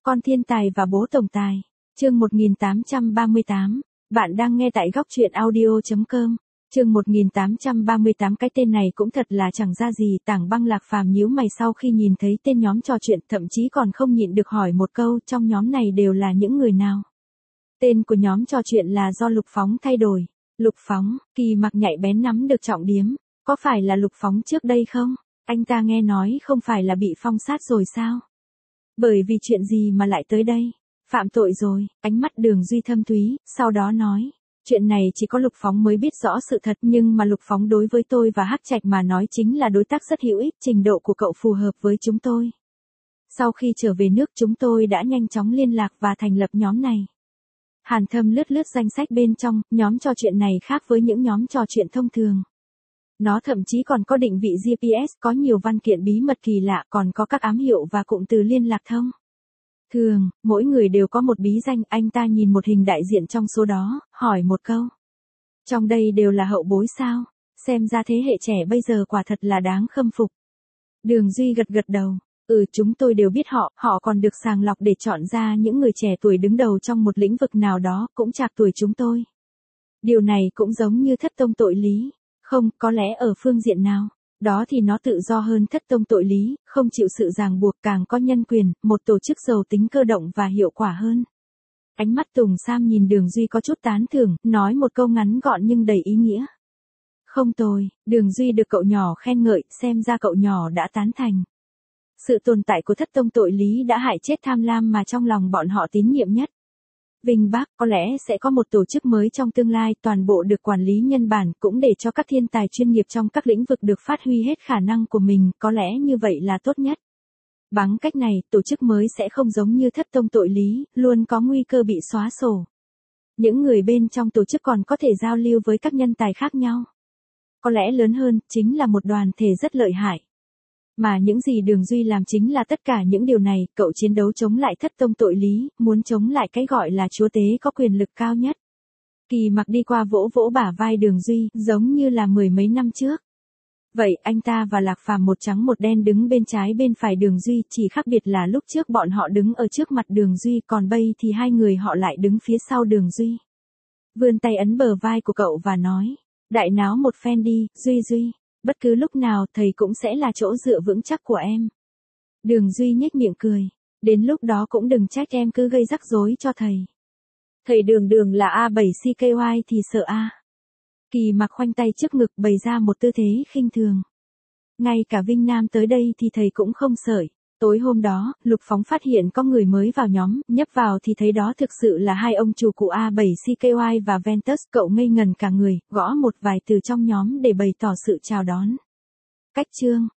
Con thiên tài và bố tổng tài. Chương 1838. Bạn đang nghe tại góc truyện audio.com. Chương 1838. Cái tên này cũng thật là chẳng ra gì. Tảng Băng Lạc Phàm nhíu mày sau khi nhìn thấy tên nhóm trò chuyện, thậm chí còn không nhịn được hỏi một câu, trong nhóm này đều là những người nào? Tên của nhóm trò chuyện là do Lục Phóng thay đổi. Lục Phóng, Kỳ Mặc nhạy bén nắm được trọng điểm. Có phải là Lục Phóng trước đây không? Anh ta nghe nói không phải là bị phong sát rồi sao? Bởi vì chuyện gì mà lại tới đây? Phạm tội rồi. Ánh mắt Đường Duy thâm thúy, sau đó nói. Chuyện này chỉ có Lục Phóng mới biết rõ sự thật, nhưng mà Lục Phóng đối với tôi và Hắc Trạch mà nói chính là đối tác rất hữu ích, trình độ của cậu phù hợp với chúng tôi. Sau khi trở về nước chúng tôi đã nhanh chóng liên lạc và thành lập nhóm này. Hàn Thâm lướt lướt danh sách bên trong, nhóm trò chuyện này khác với những nhóm trò chuyện thông thường. Nó thậm chí còn có định vị GPS, có nhiều văn kiện bí mật kỳ lạ, còn có các ám hiệu và cụm từ liên lạc thông thường, mỗi người đều có một bí danh. Anh ta nhìn một hình đại diện trong số đó, hỏi một câu. Trong đây đều là hậu bối sao? Xem ra thế hệ trẻ bây giờ quả thật là đáng khâm phục. Đường Duy gật gật đầu. Chúng tôi đều biết họ còn được sàng lọc để chọn ra những người trẻ tuổi đứng đầu trong một lĩnh vực nào đó, cũng trạc tuổi chúng tôi. Điều này cũng giống như Thất Tông Tội Lý. Không, có lẽ ở phương diện nào đó thì nó tự do hơn Thất Tông Tội Lý, không chịu sự ràng buộc, càng có nhân quyền, một tổ chức giàu tính cơ động và hiệu quả hơn. Ánh mắt Tùng Sam nhìn Đường Duy có chút tán thưởng, nói một câu ngắn gọn nhưng đầy ý nghĩa. Không tồi. Đường Duy được cậu nhỏ khen ngợi, xem ra cậu nhỏ đã tán thành. Sự tồn tại của Thất Tông Tội Lý đã hại chết tham lam mà trong lòng bọn họ tín nhiệm nhất. Vinh Bác, có lẽ sẽ có một tổ chức mới trong tương lai, toàn bộ được quản lý nhân bản, cũng để cho các thiên tài chuyên nghiệp trong các lĩnh vực được phát huy hết khả năng của mình, có lẽ như vậy là tốt nhất. Bằng cách này, tổ chức mới sẽ không giống như Thất Tông Tội Lý, luôn có nguy cơ bị xóa sổ. Những người bên trong tổ chức còn có thể giao lưu với các nhân tài khác nhau. Có lẽ lớn hơn, chính là một đoàn thể rất lợi hại. Mà những gì Đường Duy làm chính là tất cả những điều này, cậu chiến đấu chống lại Thất Tông Tội Lý, muốn chống lại cái gọi là chúa tế có quyền lực cao nhất. Kỳ Mặc đi qua vỗ vỗ bả vai Đường Duy, giống như là mười mấy năm trước. Vậy anh ta và Lạc Phàm một trắng một đen đứng bên trái bên phải Đường Duy, chỉ khác biệt là lúc trước bọn họ đứng ở trước mặt Đường Duy, còn bây thì hai người họ lại đứng phía sau Đường Duy. Vươn tay ấn bờ vai của cậu và nói, đại náo một phen đi, Duy. Bất cứ lúc nào thầy cũng sẽ là chỗ dựa vững chắc của em. Đường Duy nhếch miệng cười. Đến lúc đó cũng đừng trách em cứ gây rắc rối cho thầy. Thầy Đường là A7CKY thì sợ a. Kỳ Mặc khoanh tay trước ngực bày ra một tư thế khinh thường. Ngay cả Vinh Nam tới đây thì thầy cũng không sởi. Tối hôm đó, Lục Phóng phát hiện có người mới vào nhóm, nhấp vào thì thấy đó thực sự là hai ông chủ cụ A7CKY và Ventus. Cậu ngây ngần cả người, gõ một vài từ trong nhóm để bày tỏ sự chào đón. Cách chương.